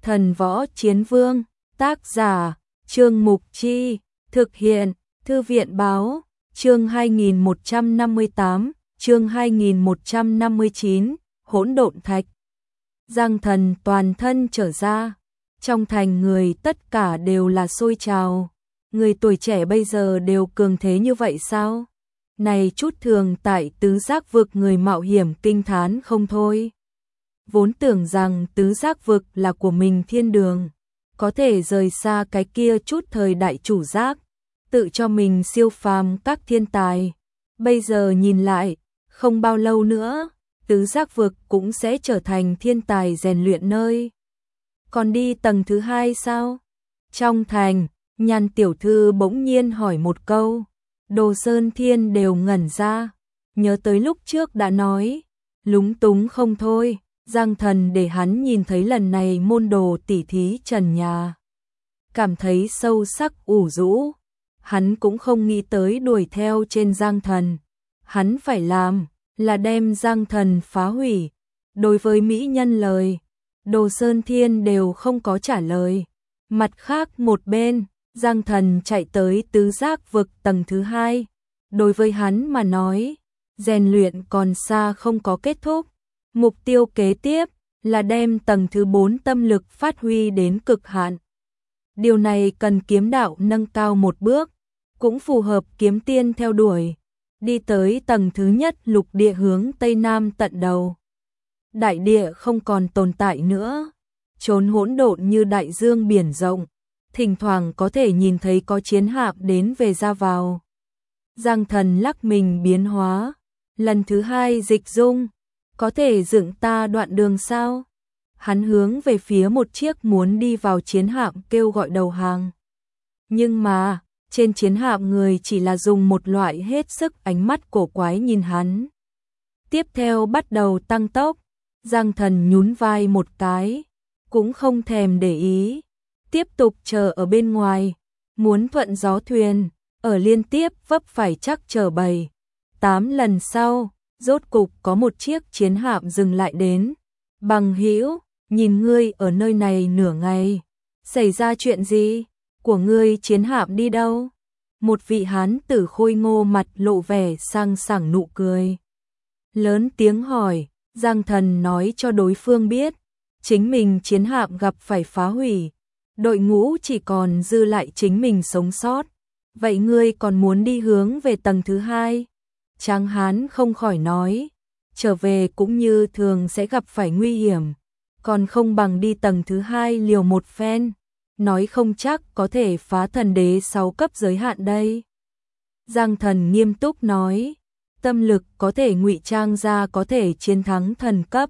Thần Võ Chiến Vương, tác giả, Trương Mục Chi, thực hiện, Thư viện Báo, chương 2158, chương 2159, Hỗn Độn Thạch. Giang Thần toàn thân trở ra, trong thành người tất cả đều là sôi trào. Người tuổi trẻ bây giờ đều cường thế như vậy sao? Này chút thường tại tứ giác vực người mạo hiểm kinh thán không thôi. Vốn tưởng rằng tứ giác vực là của mình thiên đường, có thể rời xa cái kia chút thời đại chủ giác, tự cho mình siêu phàm các thiên tài. Bây giờ nhìn lại, không bao lâu nữa, tứ giác vực cũng sẽ trở thành thiên tài rèn luyện nơi. Còn đi tầng thứ hai sao? Trong thành, Nhan tiểu thư bỗng nhiên hỏi một câu. Đồ Sơn Thiên đều ngẩn ra, nhớ tới lúc trước đã nói, lúng túng không thôi. Giang Thần để hắn nhìn thấy lần này môn đồ tỉ thí trần nhà, cảm thấy sâu sắc ủ rũ. Hắn cũng không nghĩ tới đuổi theo trên Giang Thần, hắn phải làm là đem Giang Thần phá hủy. Đối với mỹ nhân lời, Đồ Sơn Thiên đều không có trả lời. Mặt khác một bên, Giang Thần chạy tới tứ giác vực tầng thứ hai. Đối với hắn mà nói, rèn luyện còn xa không có kết thúc. Mục tiêu kế tiếp là đem tầng thứ 4 tâm lực phát huy đến cực hạn. Điều này cần kiếm đạo nâng cao một bước, cũng phù hợp kiếm tiên theo đuổi. Đi tới tầng thứ nhất lục địa hướng Tây Nam tận đầu. Đại địa không còn tồn tại nữa, trốn hỗn độn như đại dương biển rộng. Thỉnh thoảng có thể nhìn thấy có chiến hạm đến về ra vào. Giang Thần lắc mình biến hóa, lần thứ hai dịch dung, có thể dựng ta đoạn đường sao? Hắn hướng về phía một chiếc muốn đi vào chiến hạm kêu gọi đầu hàng. Nhưng mà, trên chiến hạm người chỉ là dùng một loại hết sức ánh mắt cổ quái nhìn hắn. Tiếp theo bắt đầu tăng tốc, Giang Thần nhún vai một cái, cũng không thèm để ý. Tiếp tục chờ ở bên ngoài, muốn thuận gió thuyền, ở liên tiếp vấp phải chắc chờ 7-8 lần sau, rốt cục có một chiếc chiến hạm dừng lại đến. Bằng hữu, nhìn ngươi ở nơi này nửa ngày, xảy ra chuyện gì? Của ngươi chiến hạm đi đâu? Một vị hán tử khôi ngô mặt lộ vẻ sang sảng nụ cười. Lớn tiếng hỏi, Giang Thần nói cho đối phương biết, chính mình chiến hạm gặp phải phá hủy. Đội ngũ chỉ còn dư lại chính mình sống sót. Vậy ngươi còn muốn đi hướng về tầng thứ hai? Tráng hán không khỏi nói, trở về cũng như thường sẽ gặp phải nguy hiểm, còn không bằng đi tầng thứ hai liều một phen, nói không chắc có thể phá thần đế 6 cấp giới hạn đây. Giang Thần nghiêm túc nói, tâm lực có thể ngụy trang ra có thể chiến thắng thần cấp.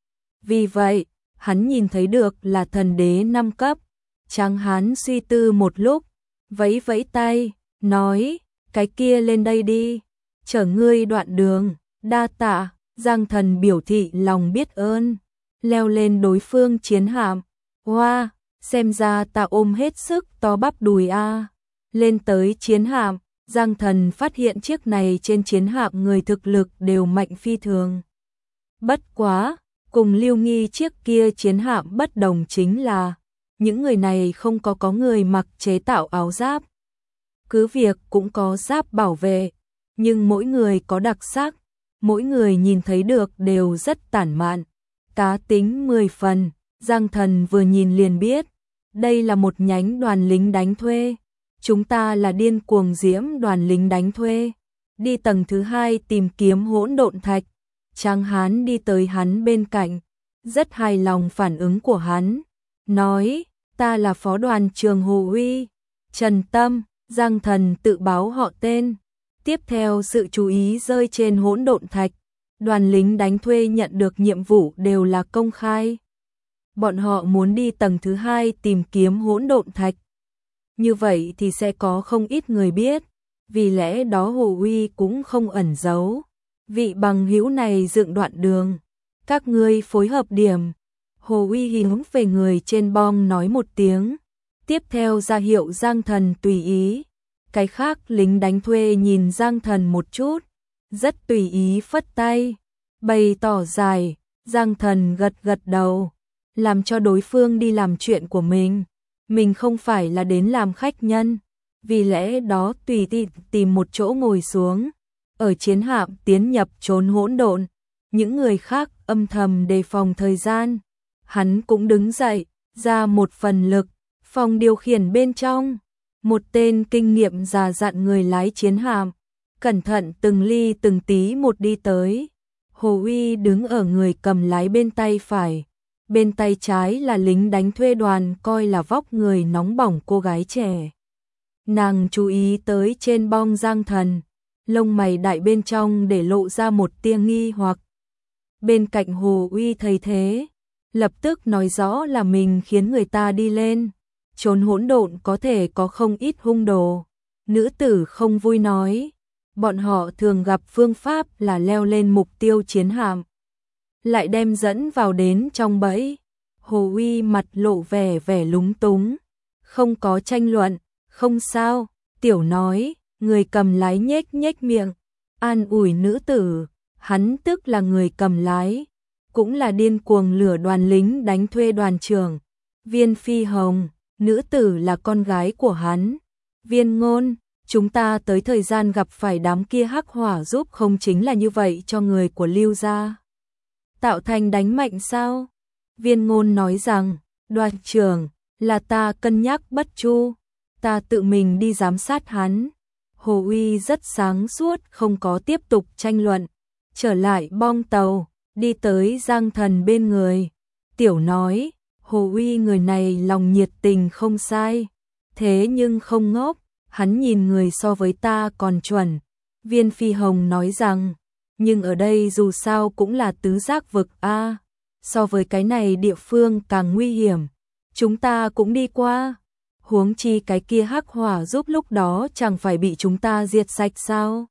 Vì vậy, hắn nhìn thấy được là thần đế 5 cấp. Tráng hán suy tư một lúc, vẫy vẫy tay, nói, cái kia lên đây đi, chở ngươi đoạn đường, đa tạ. Giang Thần biểu thị lòng biết ơn, leo lên đối phương chiến hạm. Hoa, xem ra ta ôm hết sức to bắp đùi a. Lên tới chiến hạm, Giang Thần phát hiện chiếc này trên chiến hạm người thực lực đều mạnh phi thường. Bất quá, cùng Lưu Nghi chiếc kia chiến hạm bất đồng chính là những người này không có người mặc chế tạo áo giáp. Cứ việc cũng có giáp bảo vệ, nhưng mỗi người có đặc sắc, mỗi người nhìn thấy được đều rất tản mạn, cá tính 10 phần. Giang Thần vừa nhìn liền biết, đây là một nhánh đoàn lính đánh thuê. Chúng ta là điên cuồng diễm đoàn lính đánh thuê, đi tầng thứ hai tìm kiếm hỗn độn thạch. Tráng hán đi tới hắn bên cạnh, rất hài lòng phản ứng của hắn, nói, ta là phó đoàn trưởng Hồ Uy, Trần Tâm. Giang Thần tự báo họ tên. Tiếp theo sự chú ý rơi trên hỗn độn thạch. Đoàn lính đánh thuê nhận được nhiệm vụ đều là công khai. Bọn họ muốn đi tầng thứ hai tìm kiếm hỗn độn thạch. Như vậy thì sẽ có không ít người biết. Vì lẽ đó Hồ Uy cũng không ẩn giấu. Vị bằng hữu này dựng đoạn đường, các ngươi phối hợp điểm. Hồ Uy hướng về người trên bong nói một tiếng. Tiếp theo ra hiệu Giang Thần tùy ý. Cái khác lính đánh thuê nhìn Giang Thần một chút, rất tùy ý phất tay, bày tỏ dài. Giang Thần gật gật đầu, làm cho đối phương đi làm chuyện của mình không phải là đến làm khách nhân, vì lẽ đó tùy tìm một chỗ ngồi xuống, ở chiến hạm tiến nhập chốn hỗn độn, những người khác âm thầm đề phòng thời gian, hắn cũng đứng dậy, ra một phần lực, phòng điều khiển bên trong, một tên kinh nghiệm già dặn người lái chiến hạm, cẩn thận từng ly từng tí một đi tới. Hồ Uy đứng ở người cầm lái bên tay phải, bên tay trái là lính đánh thuê Đoàn coi là vóc người nóng bỏng cô gái trẻ. Nàng chú ý tới trên bong Giang Thần, lông mày đại bên trong để lộ ra một tia nghi hoặc. Bên cạnh Hồ Uy thấy thế, lập tức nói rõ là mình khiến người ta đi lên. Chốn hỗn độn có thể có không ít hung đồ. Nữ tử không vui nói, bọn họ thường gặp phương pháp là leo lên mục tiêu chiến hạm, lại đem dẫn vào đến trong bẫy. Hồ Uy mặt lộ vẻ lúng túng, không có tranh luận, không sao, tiểu nói, người cầm lái nhếch miệng, an ủi nữ tử, hắn tức là người cầm lái, cũng là điên cuồng lửa đoàn lính đánh thuê đoàn trưởng, Viên Phi Hồng, nữ tử là con gái của hắn. Viên Ngôn, chúng ta tới thời gian gặp phải đám kia hắc hỏa giúp không chính là như vậy cho người của Lưu gia tạo thành đánh mạnh sao? Viên Ngôn nói rằng, đoàn trưởng, là ta cân nhắc bất chu, ta tự mình đi giám sát hắn. Hồ Uy rất sáng suốt không có tiếp tục tranh luận, trở lại bong tàu, đi tới Giang Thần bên người. Tiểu nói, Hồ Uy người này lòng nhiệt tình không sai, thế nhưng không ngốc, hắn nhìn người so với ta còn chuẩn. Viên Phi Hồng nói rằng, nhưng ở đây dù sao cũng là tứ giác vực a, so với cái này địa phương càng nguy hiểm, chúng ta cũng đi qua. Huống chi cái kia hắc hỏa giúp lúc đó chẳng phải bị chúng ta diệt sạch sao?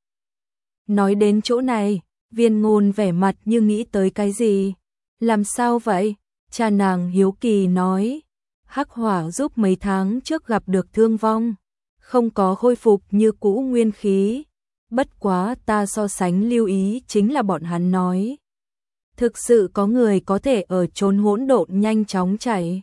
Nói đến chỗ này, Viên Ngôn vẻ mặt như nghĩ tới cái gì. Làm sao vậy? Cha nàng hiếu kỳ nói. Hắc hỏa giúp mấy tháng trước gặp được thương vong, không có khôi phục như cũ nguyên khí. Bất quá ta so sánh lưu ý chính là bọn hắn nói, thực sự có người có thể ở chốn hỗn độn nhanh chóng chạy.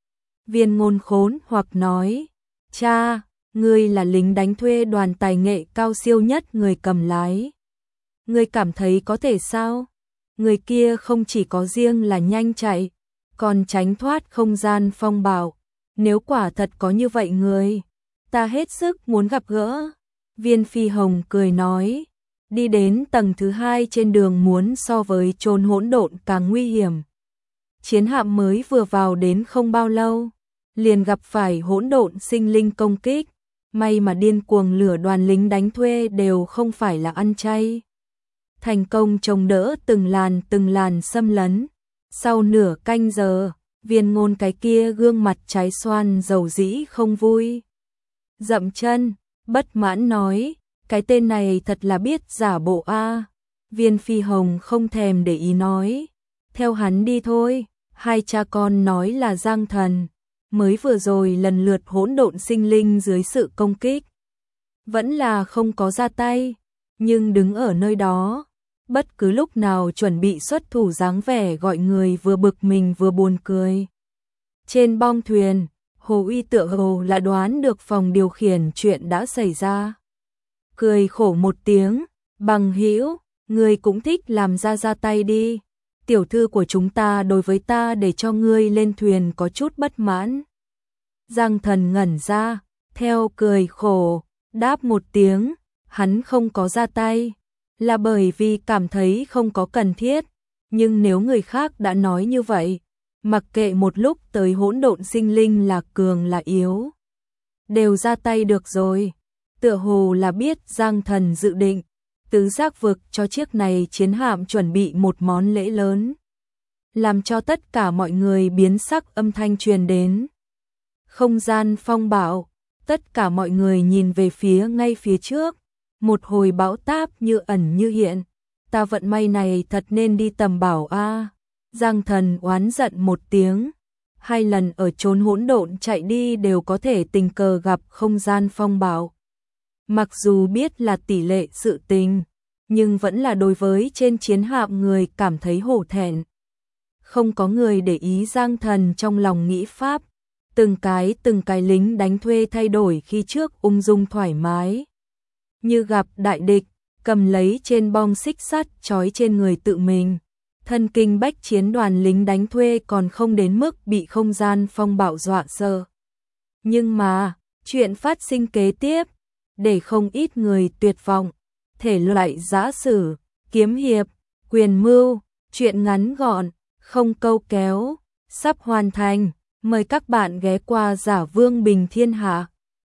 Viên Ngôn khốn hoặc nói, cha, ngươi là lính đánh thuê đoàn tài nghệ cao siêu nhất người cầm lái. Ngươi cảm thấy có thể sao? Người kia không chỉ có riêng là nhanh chạy, còn tránh thoát không gian phong bạo. Nếu quả thật có như vậy người, ta hết sức muốn gặp gỡ. Viên Phi Hồng cười nói, đi đến tầng thứ 2 trên đường muốn so với chốn hỗn độn càng nguy hiểm. Chiến hạm mới vừa vào đến không bao lâu, liền gặp phải hỗn độn sinh linh công kích, may mà điên cuồng lửa đoàn lính đánh thuê đều không phải là ăn chay. Thành công chống đỡ từng làn xâm lấn. Sau nửa canh giờ, Viên Ngôn cái kia gương mặt trái xoan dầu dĩ không vui. Dậm chân, bất mãn nói, cái tên này thật là biết giả bộ a. Viên Phi Hồng không thèm để ý nói, theo hắn đi thôi. Hai cha con nói là Giang Thần, mới vừa rồi lần lượt hỗn độn sinh linh dưới sự công kích, vẫn là không có ra tay, nhưng đứng ở nơi đó, bất cứ lúc nào chuẩn bị xuất thủ dáng vẻ gọi người vừa bực mình vừa buồn cười. Trên bong thuyền, Hồ Uy tựa hồ là đoán được phòng điều khiển chuyện đã xảy ra. Cười khổ một tiếng, bằng hữu, ngươi cũng thích làm ra tay đi. Tiểu thư của chúng ta đối với ta để cho ngươi lên thuyền có chút bất mãn. Giang Thần ngẩn ra, theo cười khổ, đáp một tiếng, hắn không có ra tay, là bởi vì cảm thấy không có cần thiết, nhưng nếu người khác đã nói như vậy, mặc kệ một lúc tới hỗn độn sinh linh là cường là yếu, đều ra tay được rồi. Tựa hồ là biết Giang Thần dự định tứ giác vực cho chiếc này chiến hạm chuẩn bị một món lễ lớn, làm cho tất cả mọi người biến sắc. Âm thanh truyền đến, không gian phong bạo, tất cả mọi người nhìn về phía ngay phía trước, một hồi bão táp như ẩn như hiện. Ta vận may này thật nên đi tầm bảo a. Giang Thần oán giận một tiếng, 2 lần ở chốn hỗn độn chạy đi đều có thể tình cờ gặp không gian phong bạo. Mặc dù biết là tỷ lệ sự tình, nhưng vẫn là đối với trên chiến hạm người cảm thấy hổ thẹn. không có người để ý Giang Thần trong lòng nghĩ pháp, từng cái lính đánh thuê thay đổi khi trước ung dung thoải mái. Như gặp đại địch, cầm lấy trên bom xích sắt trói trên người tự mình. Thân kinh bách chiến đoàn lính đánh thuê còn không đến mức bị không gian phong bạo dọa sợ. Nhưng mà, chuyện phát sinh kế tiếp, để không ít người tuyệt vọng. Thể loại giã sử, kiếm hiệp, quyền mưu, chuyện ngắn gọn, không câu kéo, sắp hoàn thành. Mời các bạn ghé qua Giả Vương Bình Thiên Hạ.